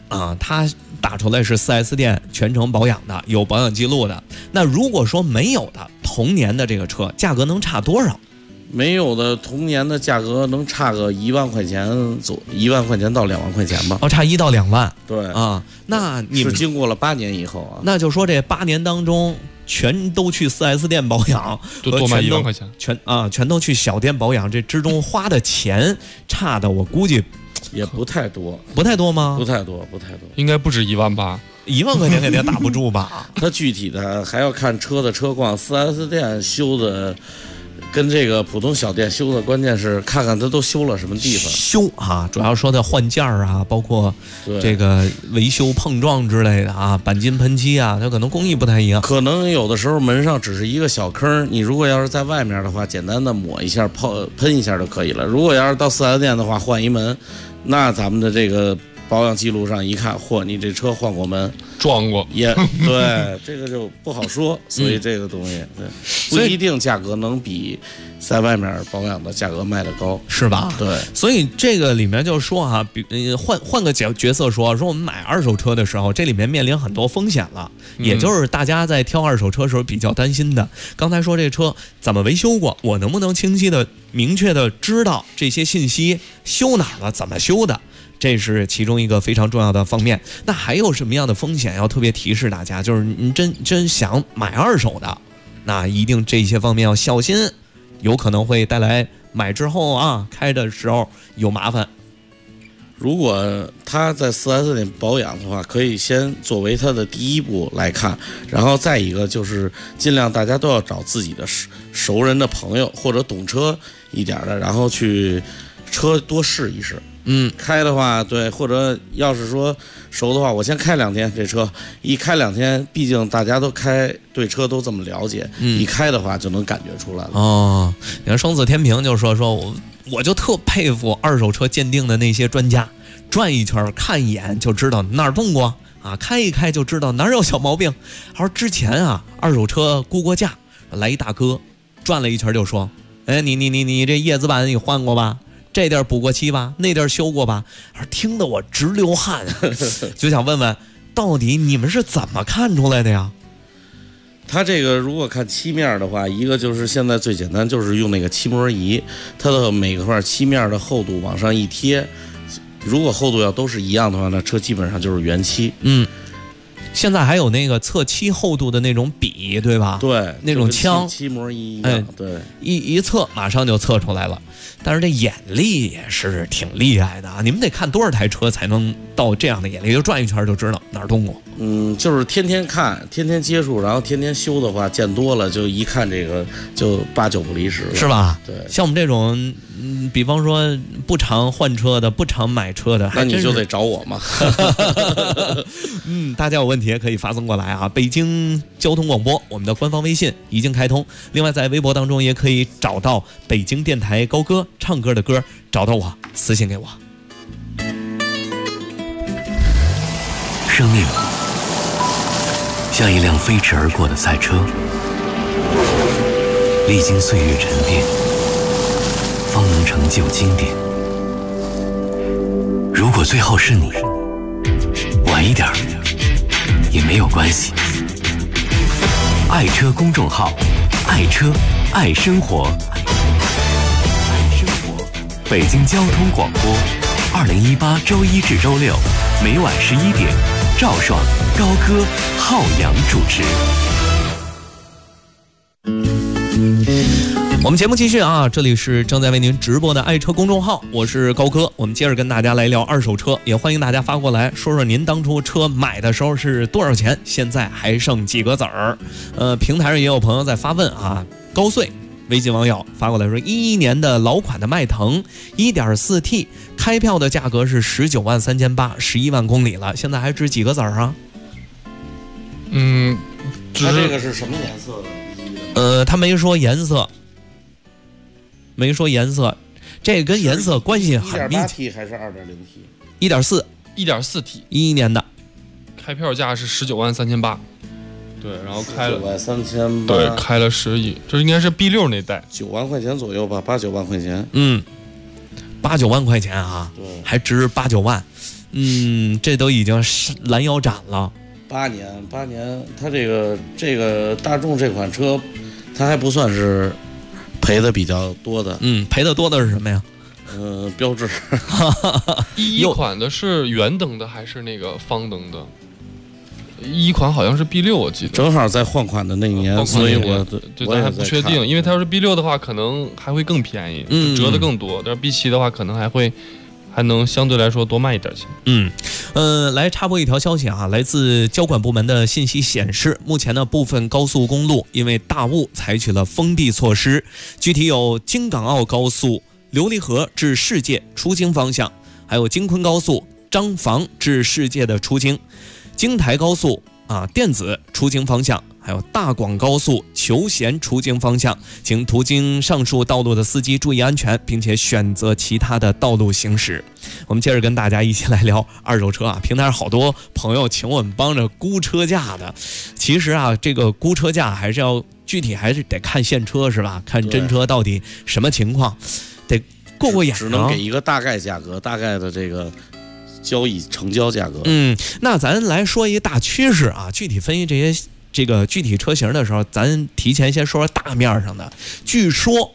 啊，它打出来是 4S 店全程保养的，有保养记录的。那如果说没有的同年的这个车，价格能差多少？ 没有的同年的价格能差个1万块钱，1万块钱到2万块钱吧。 哦，差1到2万。 对啊，那你们是经过了8年以后啊。 那就说这8年当中，全都去 4S 店保养， 就多卖1万块钱， 全都去小店保养，这之中花的钱差的，我估计也不太多。 不太多吗？ 不太多， 应该不止1万8。 1万块钱肯定打不住吧？ 它具体的还要看车的车况，4S 店修的。跟这个普通小店修的，关键是看看它都修了什么地方。 修啊，主要说的换件儿啊，包括这个维修碰撞之类的啊，钣金喷漆啊，它可能工艺不太一样。 可能有的时候门上只是一个小坑，你如果要是在外面的话，简单的抹一下、喷一下就可以了。如果要是到4S店的话，换一门，那咱们的这个保养记录上一看，嚯，你这车换过门， 撞过， 也对，这个就不好说。所以这个东西，对，不一定价格能比在外面保养的价格卖得高， 是吧？ 对， 所以这个里面就说啊，换个角色说我们买二手车的时候，这里面面临很多风险了，也就是大家在挑二手车时候比较担心的。刚才说这车怎么维修过，我能不能清晰的、明确的知道这些信息，修哪儿了，怎么修的？这是其中一个非常重要的方面。那还有什么样的风险要特别提示大家？就是你真想买二手的，那一定这些方面要小心，有可能会带来买之后啊开的时候有麻烦。 如果他在 4S 店保养的话，可以先作为他的第一步来看，然后再一个就是尽量大家都要找自己的熟人的朋友或者懂车一点的，然后去车多试一试。开的话，对，或者要是说熟的话，我先开2天，这车一开2天，毕竟大家都对车都这么了解，一开的话就能感觉出来了。 哦，你看生死天平就说我就特佩服二手车鉴定的那些专家，转一圈看一眼就知道哪儿动过啊，开一开就知道哪儿有小毛病。而之前啊，二手车估过价，来一大哥转了一圈就说：“哎，你这叶子板你换过吧？这地儿补过漆吧？那地儿修过吧？”听得我直流汗啊，就想问问，到底你们是怎么看出来的呀？ 它这个如果看漆面的话，一个就是现在最简单，就是用那个漆膜仪，它的每块漆面的厚度往上一贴，如果厚度要都是一样的话，那车基本上就是原漆。 现在还有那个测漆厚度的那种笔，对吧？ 对， 那种枪， 漆膜一样，对， 一测马上就测出来了。但是这眼力也是挺厉害的啊！你们得看多少台车才能到这样的眼力？就转一圈就知道哪儿动过。 就是天天看，天天接触，然后天天修的话，见多了就一看这个就8、9不离10了， 是吧？ 对， 像我们这种，比方说不常换车的、不常买车的， 那你就得找我嘛。 大家有问题也可以发送过来啊！北京交通广播我们的官方微信已经开通，另外在微博当中也可以找到北京电台高歌唱歌的歌，找到我私信给我。 生命像一辆飞驰而过的赛车，历经岁月沉淀，方能成就经典。如果最后是你，晚一点也没有关系。爱车公众号，爱车爱生活，北京交通广播，2018周1至周6，每晚11点，赵爽、高歌、浩洋主持。 我们节目继续啊，这里是正在为您直播的爱车公众号，我是高歌。我们接着跟大家来聊二手车，也欢迎大家发过来说说您当初车买的时候是多少钱，现在还剩几个子儿。平台上也有朋友在发问啊，高穗微信网友发过来说，11年的老款的迈腾 1.4T 开票的价格是19万3800，11万公里了，现在还值几个子儿啊？ 它这个是什么颜色的？ 他没说颜色。没说颜色，这跟颜色关系很密切。 1.8T 还是 2.0T？ 1.4T， 11年的， 开票价是19万3800，对，然后开了 9万3800， 对，开了10亿，这应该是 B6那代 ，9万块钱左右吧，8、9万块钱。 8、9万块钱啊， 对， 还值8、9万。 这都已经是拦腰斩了。 8年，它这个大众这款车，它还不算是赔的比较多的。 赔的多的是什么呀？ 标致。 一款的是圆灯的还是那个方灯的？一款好像是 B6， 我记得正好在换款的那年，所以我还不确定，因为它要是 B6 的话，可能还会更便宜，折的更多。但是 B7 的话，可能还能相对来说多卖一点钱。 来插播一条消息啊，来自交管部门的信息显示，目前呢部分高速公路因为大雾采取了封闭措施，具体有京港澳高速琉璃河至世界出京方向，还有京昆高速张坊至世界的出京。京台高速电子出京方向，还有大广高速求贤出京方向，请途经上述道路的司机注意安全，并且选择其他的道路行驶。我们接着跟大家一起来聊二手车啊，平台上好多朋友请我们帮着估车价的，其实这个估车价还是要具体还是得看现车是吧？看真车到底什么情况，得过眼， 只能给一个大概价格，大概的这个交易成交价格。 那咱来说一个大趋势啊，具体分析这个具体车型的时候，咱提前先说说大面上的。据说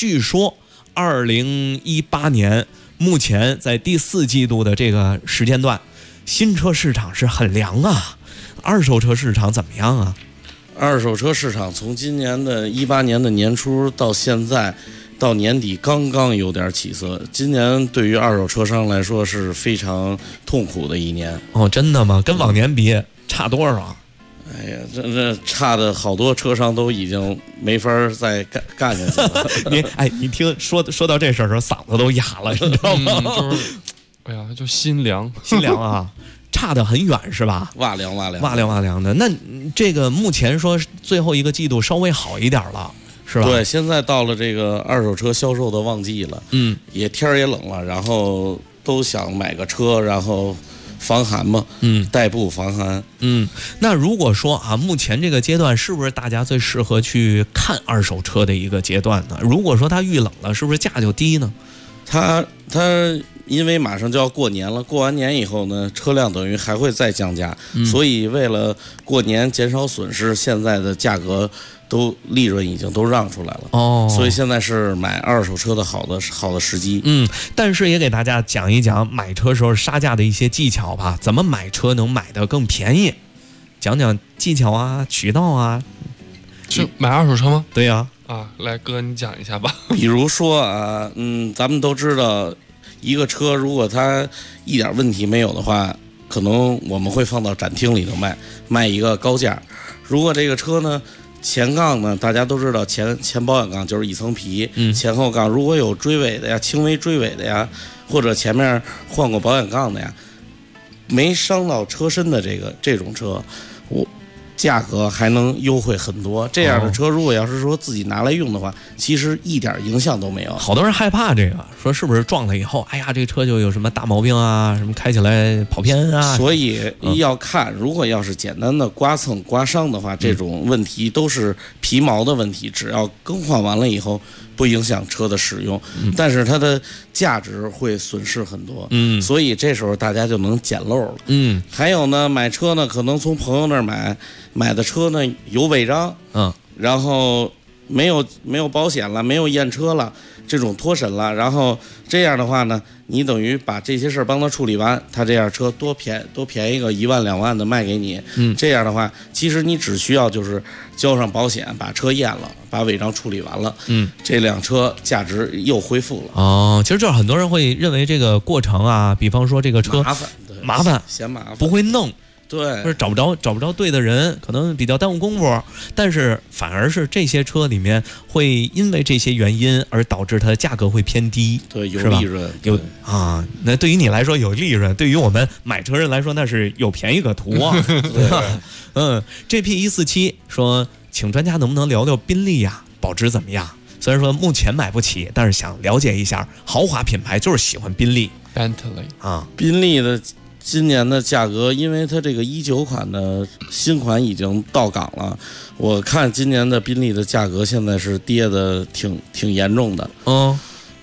2018年目前在第4季度的这个时间段，新车市场是很凉啊，二手车市场怎么样啊？ 二手车市场从今年的18年的年初到现在到年底刚刚有点起色，今年对于二手车商来说是非常痛苦的一年。 真的吗？跟往年比差多少？ 哎呀，这差的好多车商都已经没法再干下去了。 你听说到这事儿的时候，嗓子都哑了，你知道吗？ 哎呀，就心凉啊，差得很远是吧？ 哇凉的。那这个目前说最后一个季度稍微好一点了。是吧？ 对，现在到了这个二手车销售的旺季了，也天儿也冷了，然后都想买个车，然后防寒嘛，代步防寒。 那如果说目前这个阶段是不是大家最适合去看二手车的一个阶段呢？如果说它遇冷了，是不是价就低呢？ 它因为马上就要过年了，过完年以后呢，车辆等于还会再降价，所以为了过年减少损失，现在的价格利润已经都让出来了。所以现在是买二手车的好的时机。 但是也给大家讲一讲买车时候杀价的一些技巧吧，怎么买车能买得更便宜，讲讲技巧啊，渠道啊。 是买二手车吗？ 对呀。 来哥你讲一下吧。 比如说咱们都知道，一个车如果它一点问题没有的话，可能我们会放到展厅里头卖一个高价。如果这个车呢，前杠呢，大家都知道前保险杠就是一层皮，前后杠如果有追尾的呀，轻微追尾的呀，或者前面换过保险杠的呀，没伤到车身的这种车，价格还能优惠很多。这样的车如果要是说自己拿来用的话，其实一点影响都没有。 好多人害怕这个，说是不是撞了以后，哎呀，这车就有什么大毛病啊，什么开起来跑偏啊。 所以要看，如果要是简单的刮蹭刮伤的话，这种问题都是皮毛的问题，只要更换完了以后不影响车的使用，但是它的价值会损失很多。所以这时候大家就能捡漏了。还有呢，买车呢，可能从朋友那儿买的车呢有违章，然后没有保险了，没有验车了，这种脱审了，然后这样的话呢，你等于把这些事儿帮他处理完，他这样车多便宜个1万2万的卖给你。这样的话，其实你只需要就是交上保险，把车验了，把违章处理完了，这辆车价值又恢复了。 其实这很多人会认为这个过程啊，比方说这个车麻烦， 嫌麻烦， 不会弄。 对， 就是找不着对的人，可能比较耽误功夫，但是反而是这些车里面会因为这些原因而导致它的价格会偏低。 对，有利润， 那对于你来说有利润，对于我们买车人来说那是有便宜可图啊。GP147 说，请专家能不能聊聊宾利呀，保值怎么样？虽然说目前买不起，但是想了解一下，豪华品牌就是喜欢宾利。 Bentley 宾利的今年的价格，因为它这个19款的新款已经到港了，我看今年的宾利的价格现在是跌的挺严重的。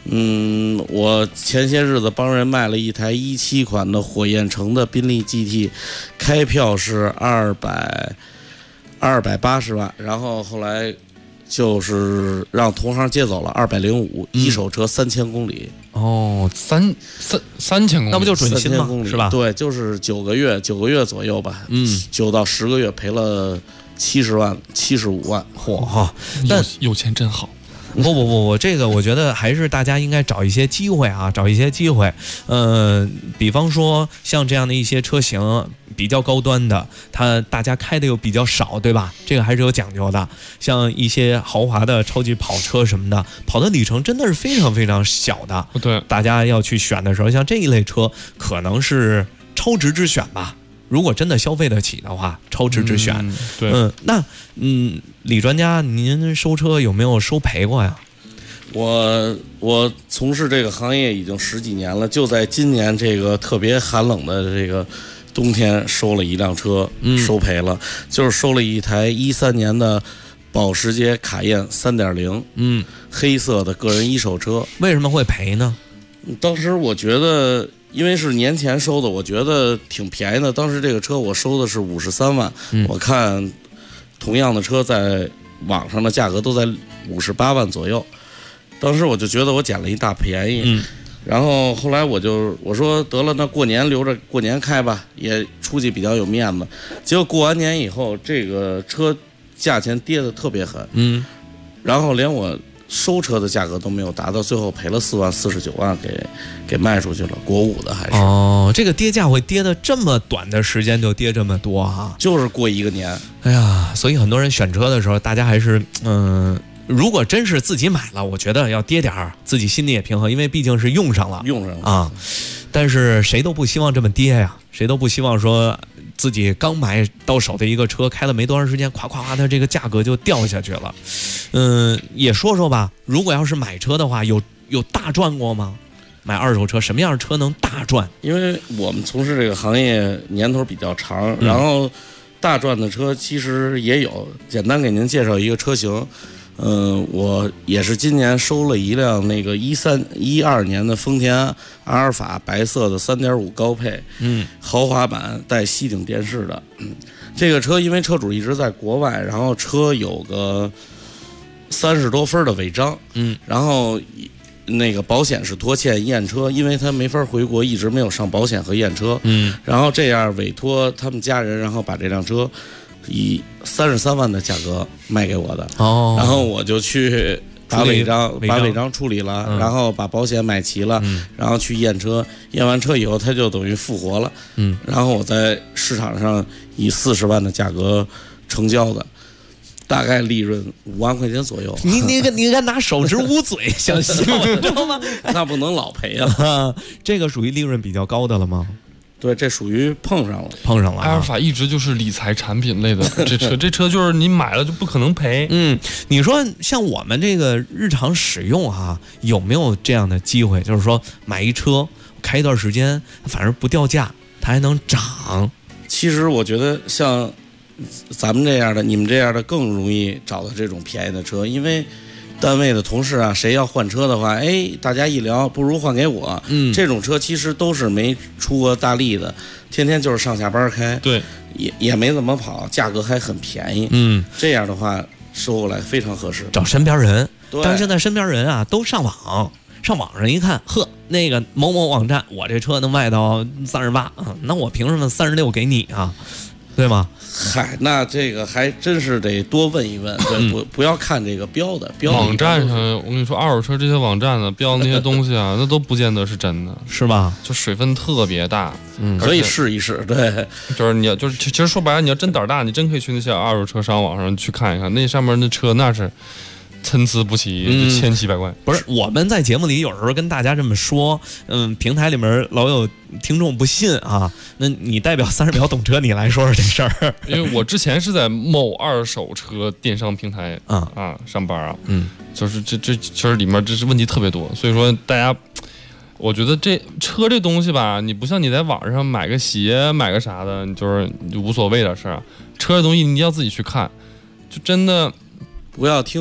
我前些日子帮人卖了一台17款的火焰橙的宾利 GT， 开票是280万，然后后来就是让同行接走了205，一手车3000公里。 哦，3000公里， 那不就准新吗？是吧？ 对，就是9个月左右吧。9到10个月赔了70万、75万。 嚯， 有钱真好。 不，这个我觉得还是大家应该找一些机会啊，比方说像这样的一些车型比较高端的，大家开的又比较少，对吧？这个还是有讲究的。像一些豪华的超级跑车什么的，跑的里程真的是非常非常小的。 对， 大家要去选的时候，像这一类车可能是超值之选吧。如果真的消费得起的话，超值之选。 对， 李专家，您收车有没有收赔过呀？ 我从事这个行业已经10几年了，就在今年这个特别寒冷的这个冬天收了一辆车，收赔了，就是收了一台13年的保时捷卡宴 3.0，黑色的个人一手车。 为什么会赔呢？ 当时我觉得，因为是年前收的，我觉得挺便宜的。当时这个车我收的是53万，我看同样的车在网上的价格都在58万左右。当时我就觉得我捡了一大便宜，然后后来我说得了，那过年留着过年开吧，也出去比较有面子。结果过完年以后，这个车价钱跌得特别狠，然后连我收车的价格都没有达到，最后赔了4万49万给卖出去了，国五的还是。 这个跌价会跌的这么短的时间就跌这么多哈， 就是过一个年。 哎呀，所以很多人选车的时候，大家还是如果真是自己买了，我觉得要跌点儿，自己心里也平衡，因为毕竟是用上了啊。但是谁都不希望这么跌呀，谁都不希望说自己刚买到手的一个车，开了没多长时间，咵咵的这个价格就掉下去了。也说说吧，如果要是买车的话，有大赚过吗？买二手车什么样的车能大赚？ 因为我们从事这个行业年头比较长，然后大赚的车其实也有。简单给您介绍一个车型。我也是今年收了一辆那个12年的丰田阿尔法白色的 3.5 高配，豪华版带吸顶电视的。这个车因为车主一直在国外，然后车有个30多分的违章，然后那个保险是拖欠验车，因为他没法回国，一直没有上保险和验车，然后这样委托他们家人，然后把这辆车以33万的价格卖给我的，然后我就去把违章处理了，然后把保险买齐了，然后去验车，验完车以后他就等于复活了，然后我在市场上以40万的价格成交的，大概利润5万块钱左右。 你敢拿手指捂嘴想笑，知道吗？ 那不能老赔啊！ 这个属于利润比较高的了吗？ 对，这属于碰上了。 阿尔法一直就是理财产品类的，这车就是你买了就不可能赔。 你说像我们这个日常使用哈，有没有这样的机会？就是说买一车开一段时间，反正不掉价，它还能涨。 其实我觉得像咱们这样的、你们这样的更容易找到这种便宜的车，因为单位的同事啊，谁要换车的话，大家一聊，不如换给我。这种车其实都是没出过大力的，天天就是上下班开， 对， 也没怎么跑，价格还很便宜。这样的话收过来非常合适。 找身边人，但是现在身边人啊都上网上一看，呵，那个某某网站，我这车能卖到38，那我凭什么36给你啊？对吗？ 嗨，那这个还真是得多问一问，对，不要看这个标网站上，我跟你说，二手车这些网站呢，标那些东西啊，那都不见得是真的， 是吧？ 就水分特别大， 可以试一试，对， 就是你要其实说白了，你要真胆大，你真可以去那些二手车商网上去看一看，那上面那车那是参差不齐，千奇百怪。 不是，我们在节目里有时候跟大家这么说，平台里面老有听众不信啊，那你代表30秒懂车，你来说说这事儿。 因为我之前是在某二手车电商平台上班啊，就是这其实里面这是问题特别多，所以说大家，我觉得这车这东西吧，你不像你在网上买个鞋买个啥的，你就是无所谓的事儿。车这东西你要自己去看，就真的不要听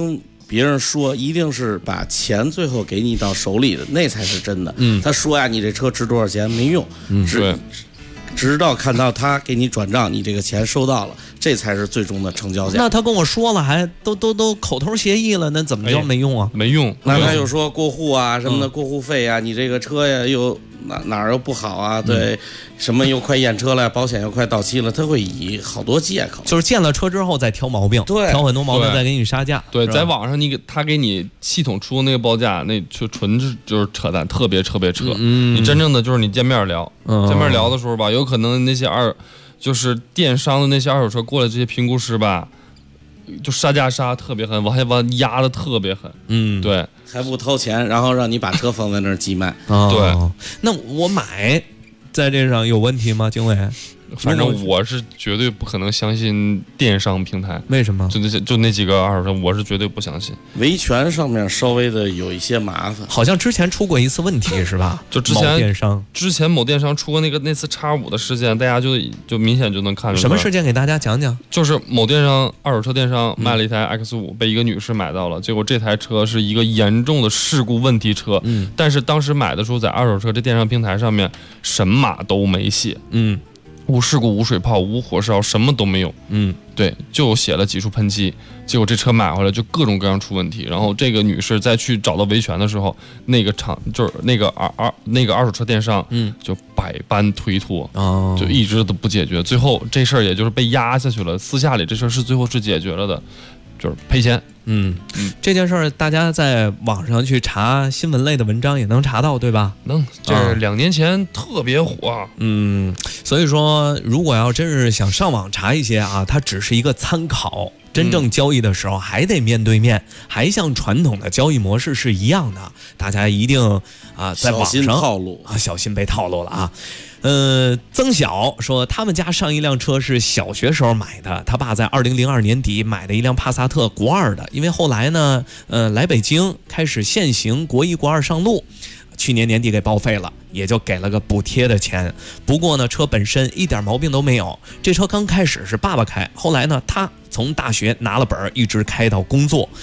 别人说一定是把钱最后给你到手里的，那才是真的。他说呀，你这车值多少钱没用，直到看到他给你转账，你这个钱收到了，这才是最终的成交价。 那他跟我说了，还都口头协议了，那怎么叫没用啊？ 没用。 那他又说过户啊什么的，过户费啊，你这个车呀又哪儿又不好啊？对，什么又快验车了，保险又快到期了，他会以好多借口， 就是见了车之后再挑毛病，挑很多毛病再给你杀价。 对，在网上他给你系统出那个报价，那就纯就是扯淡，特别扯。你真正的就是你见面聊的时候吧，有可能那些就是电商的那些二手车过来，这些评估师吧，就杀价杀特别狠，往压的特别狠。对， 还不掏钱，然后让你把车放在那儿寄卖。 对， 那我买在这上有问题吗？经纬？ 反正我是绝对不可能相信电商平台。 为什么？ 就那几个二手车，我是绝对不相信。 维权上面稍微的有一些麻烦， 好像之前出过一次问题是吧？ 就之前某电商出过那次X5的事件，大家就明显就能看出来。 什么事件？给大家讲讲。 就是某电商二手车电商卖了一台 X5，被一个女士买到了，结果这台车是一个严重的事故问题车。但是当时买的时候在二手车这电商平台上面神码都没写。无事故、无水泡、无火烧，什么都没有。对，就写了几处喷漆，结果这车买回来就各种各样出问题。然后这个女士再去找到维权的时候，那个就是那个二手车电商，就百般推脱，就一直都不解决。最后这事儿也就是被压下去了。私下里这事儿是最后是解决了的，就是赔钱。 这件事儿大家在网上去查新闻类的文章也能查到，对吧？ 能，这2年前特别火。 所以说如果要真是想上网查一些啊，它只是一个参考，真正交易的时候还得面对面，还像传统的交易模式是一样的，大家一定在网上小心被套路了啊。曾晓说他们家上一辆车是小学时候买的，他爸在2002年底买的一辆帕萨特国2的，因为后来呢来北京开始限行国1国2上路，去年年底给报废了，也就给了个补贴的钱。不过呢车本身一点毛病都没有，这车刚开始是爸爸开，后来呢他从大学拿了本一直开到工作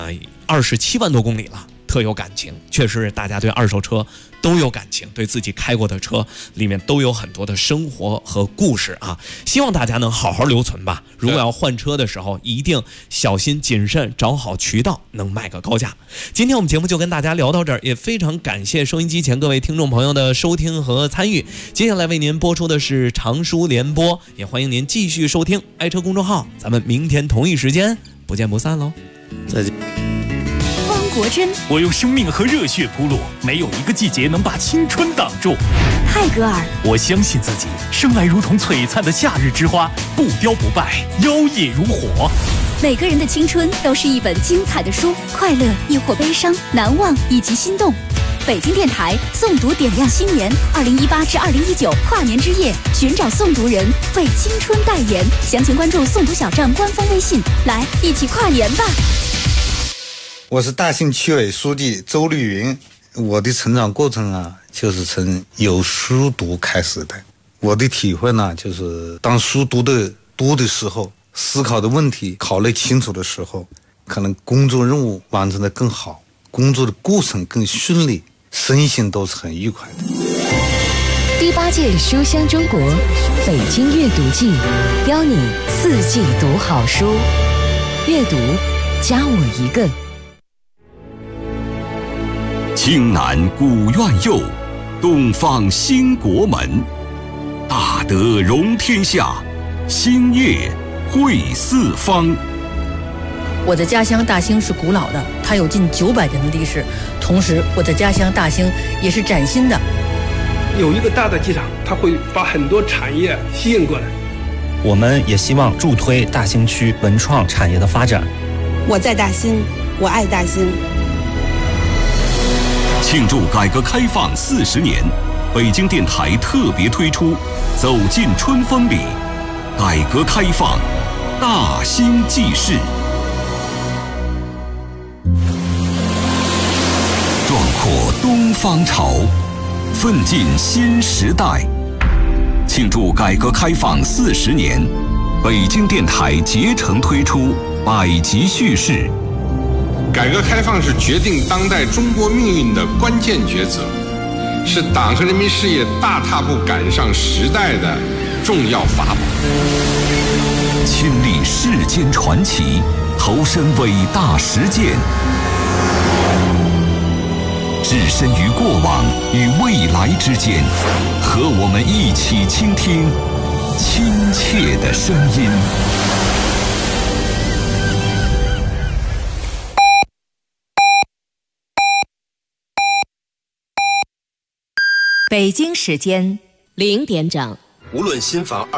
，27万多公里了，特有感情。确实大家对二手车都有感情，对自己开过的车里面都有很多的生活和故事啊！希望大家能好好留存吧。如果要换车的时候，一定小心谨慎，找好渠道，能卖个高价。今天我们节目就跟大家聊到这儿，也非常感谢收音机前各位听众朋友的收听和参与。接下来为您播出的是长书联播，也欢迎您继续收听爱车公众号。咱们明天同一时间不见不散喽！ 再见。 国珍， 我用生命和热血铺路，没有一个季节能把青春挡住。 泰戈尔， 我相信自己，生来如同璀璨的夏日之花，不凋不败，妖冶如火。 每个人的青春都是一本精彩的书，快乐亦或悲伤，难忘以及心动。北京电台诵读点亮新年，2018至2019跨年之夜，寻找诵读人，为青春代言。详情关注诵读小站官方微信，来一起跨年吧。 我是大兴区委书记周绿云，我的成长过程啊，就是从有书读开始的。我的体会呢，就是当书读的时候，思考的问题考虑清楚的时候，可能工作任务完成的更好，工作的过程更顺利，身心都是很愉快的。 第8届书香中国北京阅读季，邀你4季读好书，阅读加我一个。 青南古院右，东方兴国门。大德容天下，兴业惠四方。 我的家乡大兴是古老的，它有近900年的历史。同时，我的家乡大兴也是崭新的。 有一个大的机场，它会把很多产业吸引过来。 我们也希望助推大兴区文创产业的发展。 我在大兴，我爱大兴。 庆祝改革开放40年，北京电台特别推出《走进春风里》，改革开放大兴纪事。壮阔东方潮，奋进新时代。庆祝改革开放40年，北京电台竭诚推出百集叙事， 改革开放是决定当代中国命运的关键抉择，是党和人民事业大踏步赶上时代的重要法宝。 亲历世间传奇，投身伟大实践，置身于过往与未来之间，和我们一起倾听亲切的声音。 北京时间0点整。 无论新房